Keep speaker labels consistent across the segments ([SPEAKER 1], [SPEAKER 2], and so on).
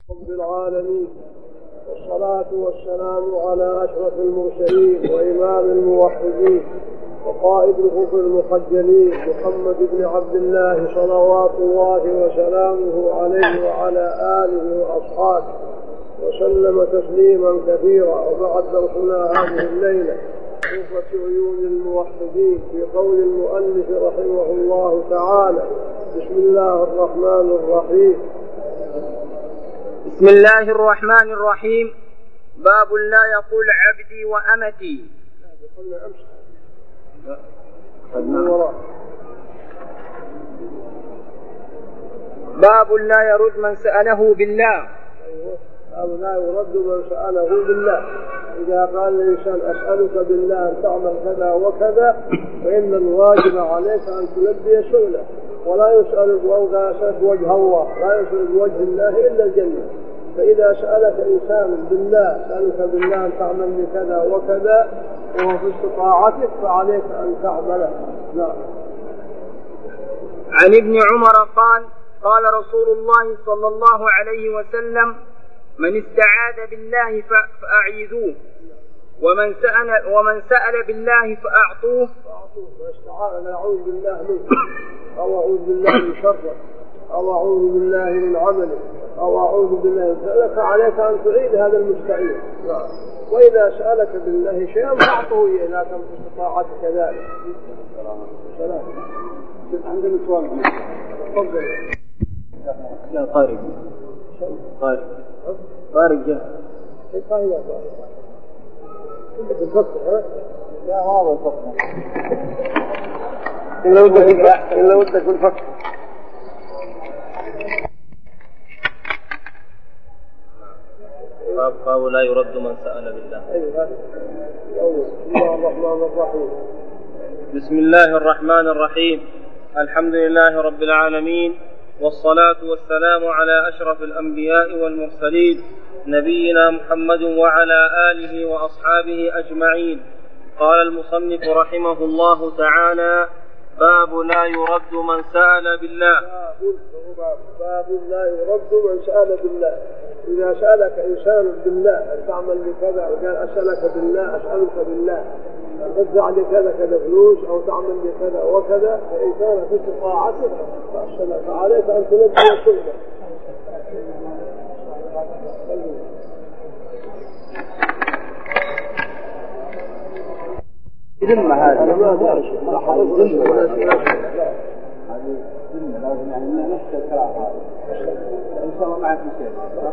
[SPEAKER 1] رب العالمين، والصلاة والسلام على أشرف المرسلين وإمام الموحدين وقائد الخلق المخجلين محمد بن عبد الله صلوات الله وسلامه عليه وعلى آله وأصحابه وسلم تسليما كثيرا. وبعد درسنا هذه الليلة صفة عيون الموحدين في قول المؤلف رحمه الله تعالى: بسم الله الرحمن الرحيم.
[SPEAKER 2] بسم الله الرحمن الرحيم. باب لا يقول عبدي وأمتي. باب لا يرد من سأله بالله.
[SPEAKER 1] باب لا يرد من سأله بالله. إذا قال الإنسان أسألك بالله أن تعمل كذا وكذا، فإن الواجب عليك أن تلبي سؤله، ولا يسأل وجه الله، لا يسأل بوجه الله إلا الجنة. فإذا سألك إنسان بالله، سألك بالله أن تعمل لي كذا وكذا وهو في استطاعتك، فعليك أن تعمله. نعم.
[SPEAKER 2] عن ابن عمر قال: قال رسول الله صلى الله عليه وسلم: من استعاذ بالله فأعيذوه، ومن سأل بالله فأعطوه.
[SPEAKER 1] واستعاذ أعوذ بالله منه، أو أعوذ بالله من شره، أو أعوذ بالله من عمله، أو أعوذ بالله من سألك، فعليك أن تعيد هذا المستعيذ. وإذا سألك بالله شيئا فأعطوه إياه، إذا كان في استطاعتك كذلك. سلام. عندنا سؤال. تفضل.
[SPEAKER 2] لا طارق. طارق جاء.
[SPEAKER 1] كيف هي طارق؟ كنت تفكر ها؟ لا هذا الفكر. إلا ودك بالفكر.
[SPEAKER 2] باب لا يرد من سأل بالله.
[SPEAKER 1] بسم الله الرحمن الرحيم.
[SPEAKER 2] بسم الله الرحمن الرحيم. الحمد لله رب العالمين، والصلاة والسلام على أشرف الأنبياء والمرسلين نبينا محمد وعلى آله وأصحابه أجمعين. قال المصنف رحمه الله تعالى: باب لا يرد من سأل بالله.
[SPEAKER 1] باب لا يرد من سأل بالله. إذا سألك إنسان بالله أن تعمل لكذا، وقال أسألك بالله، أسألك بالله أن تدفع لكذا كذا فلوس، أو تعمل لكذا وكذا، فإن كان في استطاعتك فعليك أن تلبي سؤله.
[SPEAKER 3] ذمة هذه
[SPEAKER 1] أنا ما أدري شيء.
[SPEAKER 3] ذمة لازم يعني نفس الكلام هذا. إن شاء الله معك شيء.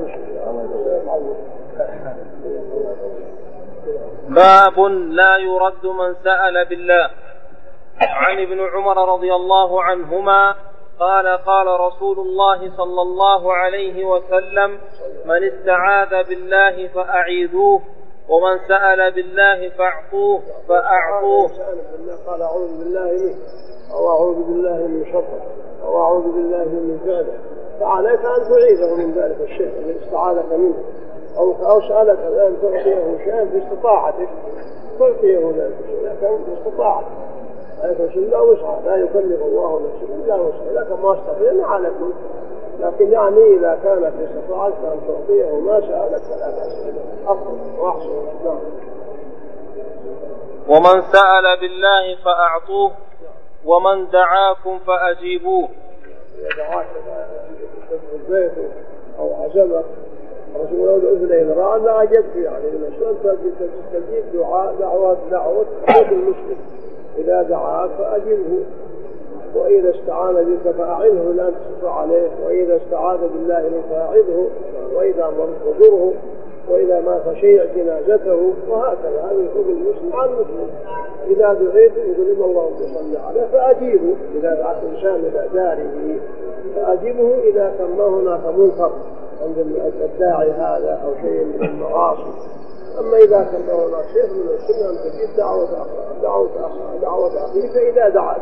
[SPEAKER 2] باب لا يرد من سأل بالله. عن ابن عمر رضي الله عنهما قال: قال رسول الله صلى الله عليه وسلم: من استعاذ بالله فأعيذوه، ومن سأل بالله فأعطوه.
[SPEAKER 1] قال أعوذ بالله منه، أو أعوذ بالله من شره، أو أعوذ بالله من فعله، فعليك أن تعيذه من ذلك الشيء الذي استعاذك منه، أو سألك الآن تعطيه شيئا في استطاعتك، تعطيه ذلك الشيء لكن في استطاعتك. لا وسع، لا يكلف الله نفسا إلا وسعها، لكن ما استطيع ما عليك. لكن يعني إذا كان في استطاعتك أن تعطيه ما سألك فلا بأس به، أفضل وأحسن. نعم.
[SPEAKER 2] ومن سأل بالله فأعطوه، ومن دعاكم فأجيبوه.
[SPEAKER 1] إذا دعاك في البيت أو عزمك رسول الله إذن رأى ما أجبت، يعني المسؤول تستجيب دعوة المسلم. إذا دعاك فأجبه، وإذا استعان بك فأعنه لا تسف عليه، وإذا استعاذ بالله فأعذه، وإذا مرض فضره، وإذا مات شيع جنازته، وهكذا. هذا حكم المسلم عن المسلم. إذا دعيت يقول الله صلى عليه فأجيبه. إذا دعا الإنسان إلى داره فأجيبه إذا كان ما هناك منكر عند الداعي هذا أو شيء من المعاصي. أما إذا كان هناك شيء من السنة أن تجيب دعوة أخيك إذا دعاك.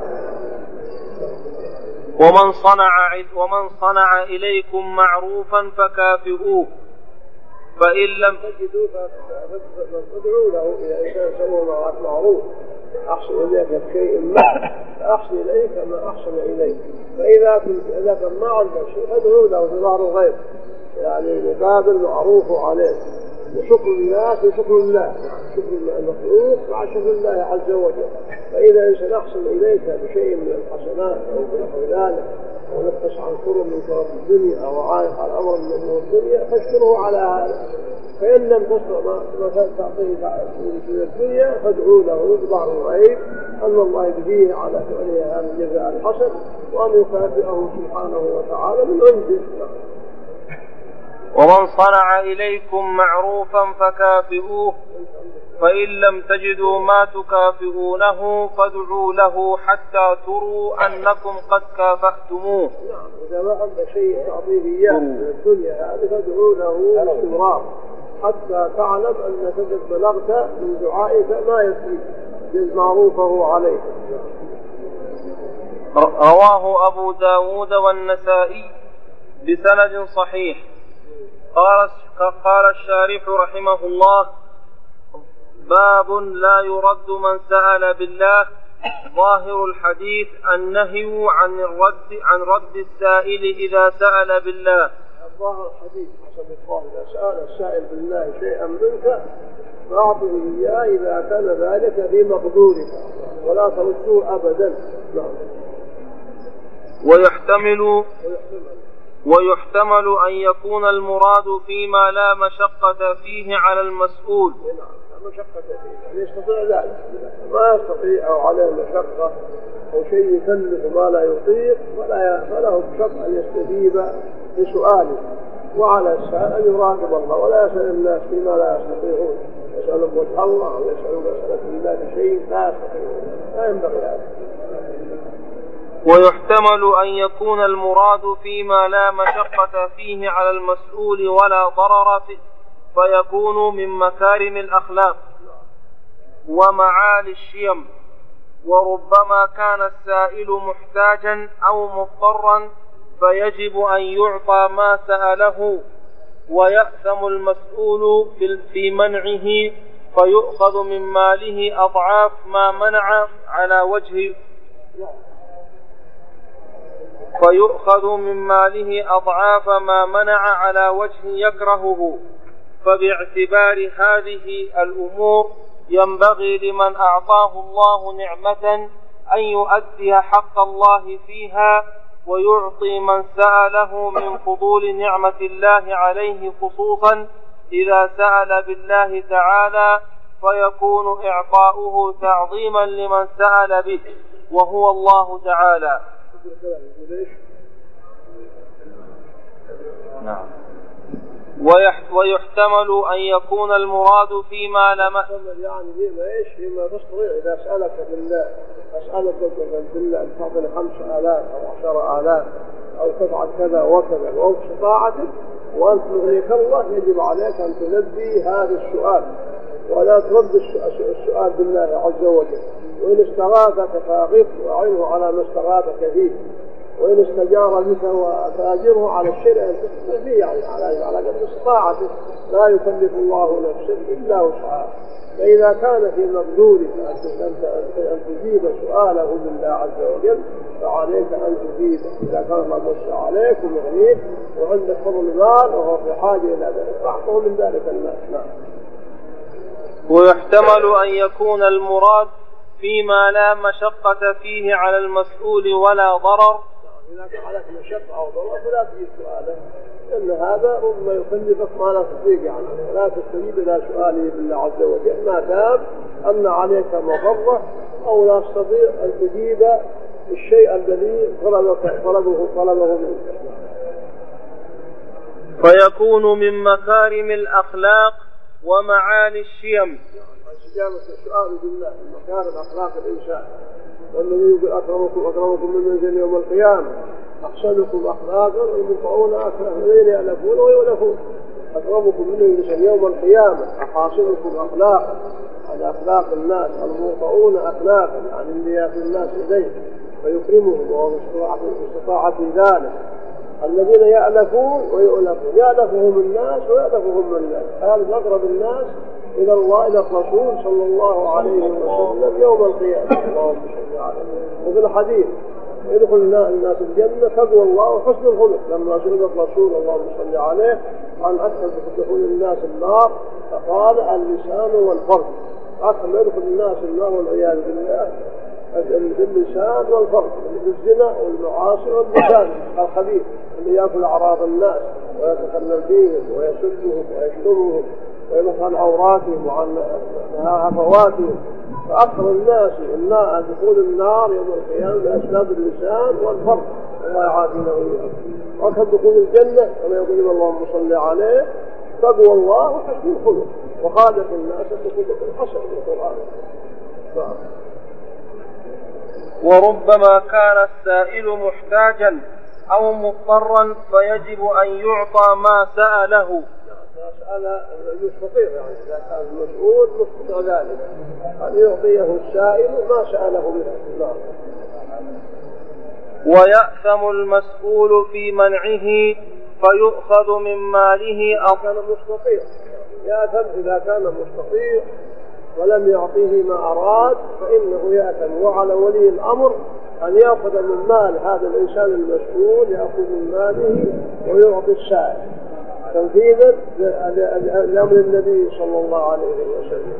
[SPEAKER 2] ومن صنع إليكم معروفا فكافئوه، فإن لم
[SPEAKER 1] تجدوا فادعوا له. إذا إنسان سوى معك معروف، أحسن إليك بشيء ما، فأحسن إليك ما أحسن إليك. فإذا كان ما عنده شيء فادعوا له في ظهر الغيب، يعني مقابل معروف عليه، وشكر الناس وشكر الله، شكر المخلوق مع شكر الله عز وجل. فإذا سنحصل إليك بشيء من الحسنات أو بنحو ذلك ونقص عن كرم من كرم الدنيا أو عائق على أمر من أمور الدنيا فاشكره على هذا. فإن لم تستطع ما تعطيه في الدنيا فادعوا له بظهر الغيب أن الله يجزيه على فعله هذا الجزاء الحسن وأن يكافئه سبحانه وتعالى من عنده.
[SPEAKER 2] ومن صنع إليكم معروفا فكافئوه، فإن لم تجدوا ما تكافئونه فادعوا له حتى تروا أنكم قد كافأتموه.
[SPEAKER 1] نعم، إذا ما عندك شيء تعطيه إياه من الدنيا هذه فادعوا له باستمرار حتى تعلم أنك قد بلغت من دعائك ما يكفي جز معروفه عليك.
[SPEAKER 2] رواه أبو داود والنسائي بسند صحيح. قال الشارح رحمه الله: باب لا يرد من سأل بالله. ظاهر الحديث النهي عن رد السائل إذا سأل بالله.
[SPEAKER 1] ظاهر الحديث حسب الظاهر إذا سأل السائل بالله شيئا منك فأعطه إياه إذا كان ذلك في مقدورك ولا ترده أبدا.
[SPEAKER 2] ويحتمل أن يكون المراد فيما لا مشقة فيه على المسؤول.
[SPEAKER 1] مشقة فيه يستطيع ذلك، ما يستطيع أو عليه مشقة أو شيء يكلف ما لا يطيق فله بشق أن يستجيب لسؤاله. وعلى السائل أن يراقب الله ولا يسأل الناس فيما لا يستطيعون، يسألهم وجه الله أو يسألون مسألة الله بشيء لا يستطيعون، لا ينبغي هذا.
[SPEAKER 2] ويحتمل أن يكون المراد فيما لا مشقة فيه على المسؤول ولا ضرر فيه فيكون من مكارم الأخلاق ومعالي الشيم. وربما كان السائل محتاجا أو مضطرا فيجب أن يعطى ما سأله، ويأثم المسؤول في منعه فيؤخذ من ماله أضعاف ما منع على وجه يكرهه. فباعتبار هذه الأمور ينبغي لمن أعطاه الله نعمة أن يؤدي حق الله فيها ويعطي من سأله من فضول نعمة الله عليه، خصوصا إذا سأل بالله تعالى فيكون إعطاؤه تعظيما لمن سأل به وهو الله تعالى. نعم. ويحتمل أن يكون المراد فيما لم
[SPEAKER 1] يعني فيما تستطيع إذا سألك بالله أسألك بالله أن تعطيني 5,000 أو 10,000 أو تفعل كذا وكذا وفق استطاعتك وأنت مغنيك الله، يجب عليك أن تلبي هذا السؤال ولا ترد السؤال بالله عز وجل. وإن استغاثك فأغث وأعنه على ما استغاثك فيه، وإن استجار بك فأجره على الشيء أن تستطيع فيه، يعني على قدر استطاعتك، لا يكلف الله نفسا إلا وسعها. فإذا كان في مقدورك أن تجيب سؤاله بالله عز وجل فعليك أن تجيبه. إذا كان الله موسع عليك ومغنيك وعندك فضل مال وهو في حاجة إلى ذلك فاعطه من ذلك الناس. نعم.
[SPEAKER 2] ويحتمل أن يكون المراد فيما لا مشقة فيه على المسؤول ولا ضرر.
[SPEAKER 1] إذا كان عليك مشقة أو ضرر فلا تجيب سؤاله، لأن هذا ربما يكلفك ما لا تستطيع، يعني لا تستجيب إلى سؤاله بالله عز وجل ما دام أن عليك مضرة أو لا تستطيع أن تجيب الشيء الذي طلبه منك.
[SPEAKER 2] فيكون من مكارم الأخلاق ومعالي الشيم.
[SPEAKER 1] استجابة السؤال بالله من مكارم أخلاق الإنسان. والنبي يقول أكرمكم من منزل يوم القيامة أحسنكم أخلاقا والمطعون أكثر الذين يألفون ويؤلفون. أكرمكم من منزل يوم القيامة أحاسنكم أخلاقا، على أخلاق الناس، المطعون أخلاقا يعني اللي يأتي الناس إليه فيكرمهم وهو باستطاعة ذلك. الذين يألفون ويؤلفون، يألفهم الناس ويألفهم الناس. هذا أقرب الناس إلى الله إلى الرسول صلى الله عليه وسلم يوم القيامة. اللهم صل على. وفي الحديث يدخل الناس الجنة تقوى الله وحسن الخلق. لما سئل الرسول اللهم صل عليه عن أكثر دخول الناس النار فقال اللسان والفرج. أكثر يدخل الناس النار والعياذ بالله باللسان والفرج، بالزنا والمعاصي واللسان الخبيث اللي يأكل أعراض الناس ويتخلل فيهم ويسدهم ويشتمهم ويبحث عن عوراتهم وعن هفواتهم. فأكثر الناس دخول النار يوم القيامة بأسباب اللسان والفرج، الله يعافينا وإياكم. وأكثر دخول الجنة كما يقول اللهم صل عليه تقوى الله وحسن الخلق وخالق الناس بخلق حسن في القرآن.
[SPEAKER 2] وربما كان السائل محتاجا أو مضطرا فيجب أن يعطى ما سأله.
[SPEAKER 1] مسألة يستطيع، يعني إذا كان المسؤول مستطيع ذلك أن يعطيه السائل ما سأله منه.
[SPEAKER 2] ويأثم المسؤول في منعه فيؤخذ من ماله أو
[SPEAKER 1] كان مستطيع. يأثم إذا كان مستطيع ولم يعطيه ما أراد فإنه يأثم. وعلى ولي الأمر أن يأخذ من مال هذا الإنسان المسؤول، يأخذ من ماله ويعطي السائل تنفيذا لأمر النبي صلى الله عليه وسلم.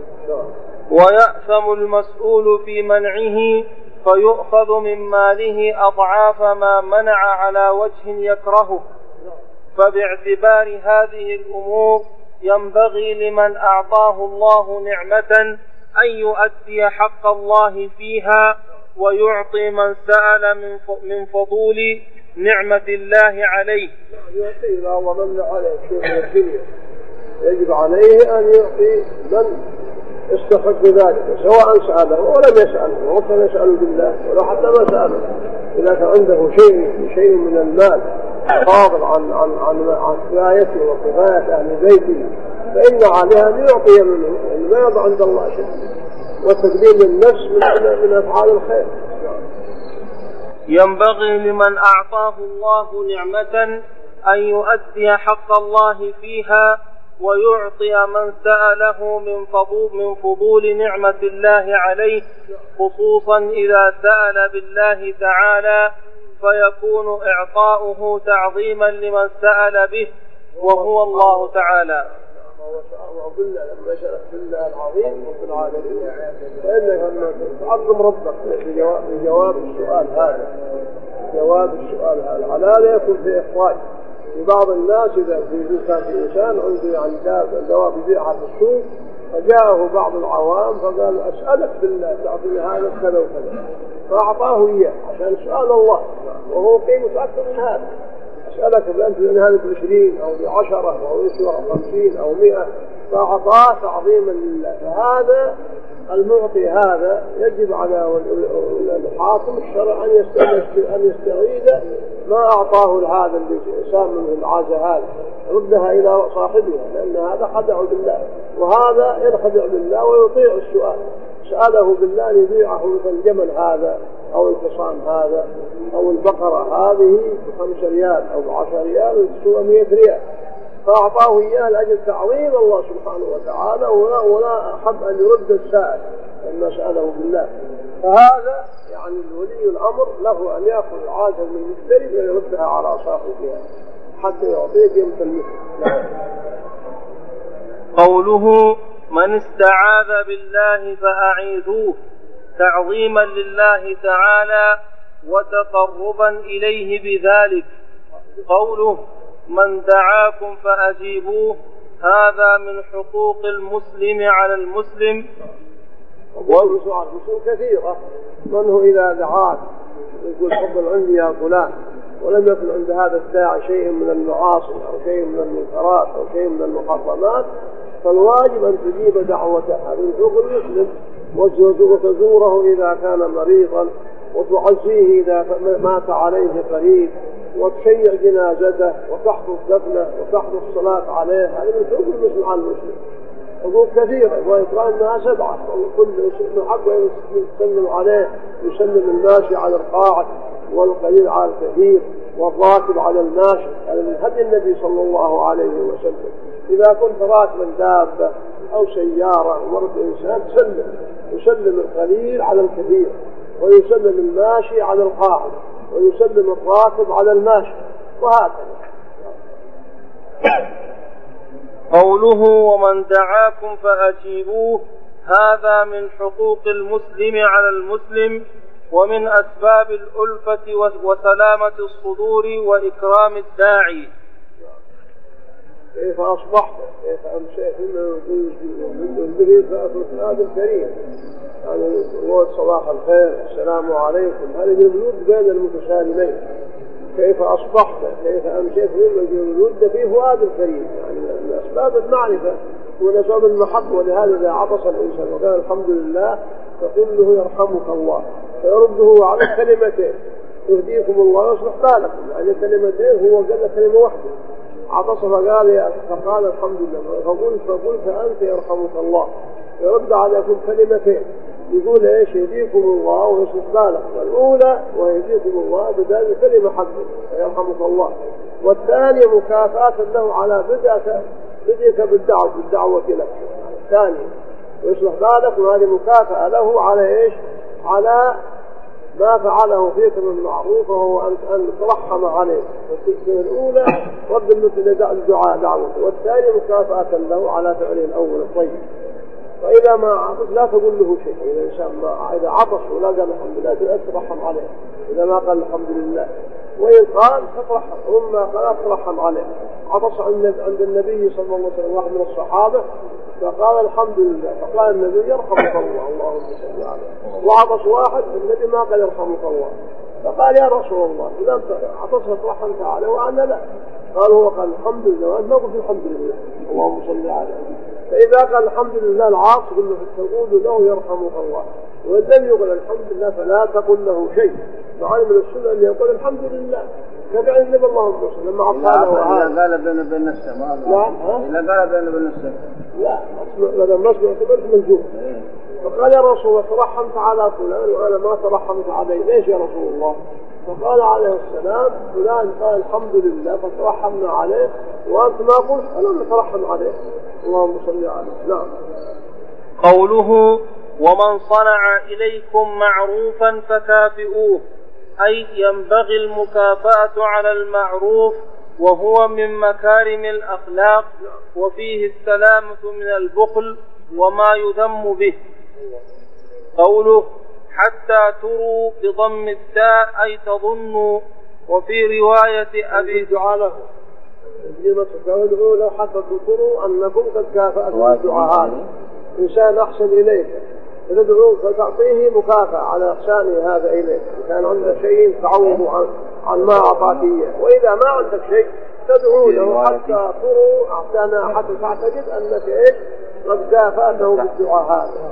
[SPEAKER 2] ويأثم المسؤول في منعه فيؤخذ من ماله أضعاف ما منع على وجه يكرهه. فباعتبار هذه الأمور ينبغي لمن أعطاه الله نعمة أن يؤدي حق الله فيها ويعطي من سأل من فضول نعمة الله عليه.
[SPEAKER 1] يعطي له ومن عليه شيء من الدنيا يجب عليه أن يعطي من استحق ذلك سواء سأله ولم يسأله وكان يسأل بالله ولو حتى ما سأله. إذا كان عنده شيء من المال فاضل عن كفايته وكفاية أهل بيته فإن عليها أن يعطي منه، يعني ما يضع عند الله شيء. وتقديم النفس من أفعال الخير.
[SPEAKER 2] ينبغي لمن أعطاه الله نعمة أن يؤدي حق الله فيها ويعطي من سأله من فضول نعمة الله عليه، خصوصا إذا سأل بالله تعالى فيكون إعطاؤه تعظيما لمن سأل به وهو الله تعالى.
[SPEAKER 1] لما شرف بالله العظيم رب العالمين فإنك لما تعظم ربك بجواب السؤال هذا. على لا يكون في إخراج. في بعض الناس إذا كان في إنسان عنده يعني دواء بيبيعها في السوق فجاءه بعض العوام فقال أسألك بالله تعطيني هذا كذا وكذا فأعطاه إياه عشان سؤال الله وهو قيمة أكثر من هذا. أسألك بأنت لأن هذا ب20 أو ب10 أو 50 أو 100 فأعطاه تعظيما لله. فهذا المعطي هذا يجب على الحاكم الشرع أن يستعيد ما أعطاه هذا اللي سام منه العازة هذا ردها إلى صاحبها، لأن هذا خدع بالله وهذا ينخدع بالله ويطيع السؤال. سأله بالله أن يبيعه مثل الجمل هذا أو الحصان هذا أو البقرة هذه ب5 ريال أو ب10 ريال وتسوى 100 ريال فأعطاه إياه لأجل تعظيم الله سبحانه وتعالى ولا أحب أن يرد السائل لما سأله بالله. فهذا يعني ولي الأمر له أن يأخذ العاجة من المشتري ويردها على صاحبها حتى يعطيه قيمة المثل.
[SPEAKER 2] قوله من استعاذ بالله فأعيذوه تعظيما لله تعالى وتقربا إليه بذلك. قوله من دعاكم فأجيبوه هذا من حقوق المسلم على المسلم.
[SPEAKER 1] والرسول كثيرة منه إذا دعاك يقول تفضل عندي يا فلان ولم يكن عند هذا الداعي شيء من المعاصي أو شيء من المنكرات أو شيء من المحرمات فالواجب أن تجيب دعوته. هذا من حقوق المسلم. وتزوره إذا كان مريضا وتعزيه إذا مات عليه قريب وتشيع جنازته وتحضر دفنه وتحضر الصلاة عليه. هذا من حقوق المسلم على المسلم. حقوق كثيرة وإطراء الناس 7 وكل مسلم حقه يسلم عليه، يسلم الماشي على القاعد والقليل على الكثير والراكب على الماشي. هذا من هدي النبي صلى الله عليه وسلم. إذا كنت راكبا دابة أو سيارة ومرت إنسان يسلم القليل على الكثير ويسلم الماشي على القاعد، ويسلم الراكب على الماشي، وهكذا.
[SPEAKER 2] قوله ومن دعاكم فأجيبوه، هذا من حقوق المسلم على المسلم، ومن أسباب الألفة وسلامة الصدور وإكرام الداعي.
[SPEAKER 1] كيف أصبحت، كيف أمسيت من هذا الكريم، يعني قول صباح الخير، السلام عليكم، هذه الود بين المتسالمين. كيف أصبحت، كيف أمسيت من الود في فؤاد الكريم، يعني من أسباب المعرفة ومن أسباب المحبة. ولهذا إذا عطس الإنسان وقال الحمد لله فقل له يرحمك الله، فيرده على كلمتين: يهديكم الله ويصلح بالكم. يعني كلمتين، هو قال كلمة واحدة، عطس فقال الحمد لله، فقل فأنت يرحمك الله، يرد عليكم كلمتين، يقول ايش؟ يهديكم الله ويصلح بالكم. الأولى ويهديكم الله بدال كلمة حقه يرحمك الله، والثانية مكافأة له على بدأك بالدعوة لك. الثانية ويصلح بالك، وهذه مكافأة له على ايش؟ على ما فعله فيك من معروف، وهو أن ترحم عليه. الأولى رد الدعاء دعوته، والثانية مكافأة له على فعله الأول الطيب. فإذا ما عطس لا تقول له شيء. إذا الإنسان إذا عطس ولا قال الحمد لله تترحم عليه، إذا ما قال الحمد لله. وإن قال تترحم، وما قال تترحم عليه. عطس عند النبي صلى الله عليه وسلم واحد من الصحابة فقال الحمد لله، فقال النبي يرحمك الله، اللهم صل عليه. وعطس واحد النبي ما قال يرحمك الله، فقال يا رسول الله إذا عطس ترحمت عليه وأنا لا. هو قال الحمد لله، وأنت ما قلت الحمد لله، اللهم صل عليه. فإذا قال الحمد لله العاص تقول له يرحمك الله، وإن لم يقل الحمد لله فلا تقل له شيء. مع من السنة أن يقول الحمد لله تبع النبي اللهم صل. لما
[SPEAKER 3] إذا قال بين نفسه ما إذا قال بين نفسه
[SPEAKER 1] لا بدل ما اسمع تقول ملزوم. فقال يا رسول الله ترحمت على فلان وأنا ما ترحمت عليه، ليش يا رسول الله؟ فقال عليه السلام فلان قال الحمد لله فترحمنا عليه، وأنت ما قلت أنا نترحم عليه، اللهم صل عليه. نعم.
[SPEAKER 2] قوله ومن صنع إليكم معروفا فكافئوه، أي ينبغي المكافأة على المعروف، وهو من مكارم الأخلاق، وفيه السلامة من البخل وما يذم به. قوله حتى تروا بضم التاء أي تظنوا، وفي رواية أبي
[SPEAKER 1] دعاله لو حتى تروا أنكم قد كافأتم الدعاء هذا إنسان أحسن إليك فتدعوه فتعطيه مكافأة على إحسانه هذا إليك. كان عندك شيء تعوض عن ما أعطاك إياه، وإذا ما عندك شيء تدعو له حتى تروا أحسانا، حتى تعتقد أنك إيش قد كافأته بالدعاء هذا.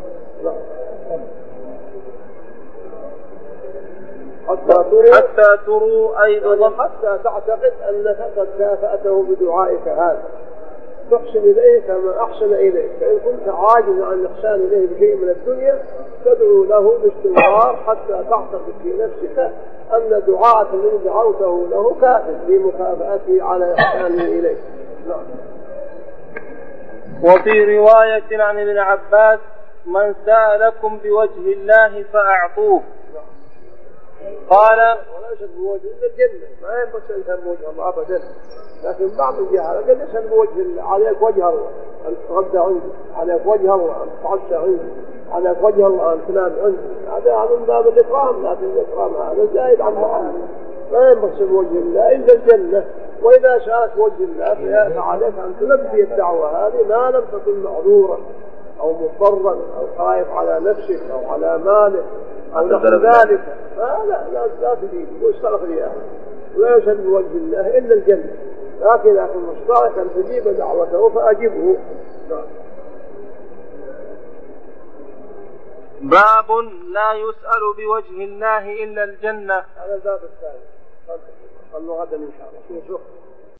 [SPEAKER 2] حتى تروا أيضا،
[SPEAKER 1] حتى تعتقد أنك قد كافأته بدعائك هذا، تحسن إليه كما أحسن إليك. فإن كنت عاجز عن الإحسان إليه بشيء من الدنيا تدعو له باستمرار حتى تعتقد في نفسك أن دعاءك الذي دعوته له كافٍ بمكافأته على إحسانه إليك. نعم.
[SPEAKER 2] وفي رواية عن ابن عباس من سألكم بوجه الله فأعطوه. قال
[SPEAKER 1] وليس بوجه إلا الجنة، ما ينبغي أن يسأل بوجه الله أبدا، لكن بعض الجهال قد يسأل بوجه الله، عليك وجه الله أن تغدى عندي، عليك وجه الله أن تتعشى عندي، عليك وجه الله أن تنام عندي. هذا من باب الإكرام، لكن الإكرام هذا زائد عن محمد. ما ينبغي بوجه الله إلا الجنة. وإذا سألت وجه الله فعليك أن تلبي الدعوة هذه ما لم تكن معذورا أو مضطرا أو خايف على نفسك أو على مالك أو نحو ذلك. لا تجيب واستغفر يا أخي، ولا يسأل بوجه الله إلا الجنة. لكن مستطيع أن تجيب دعوته فأجبه.
[SPEAKER 2] باب لا يسأل بوجه الله إلا الجنة.
[SPEAKER 1] هذا الباب الثاني، خلوا غدا إن شاء الله.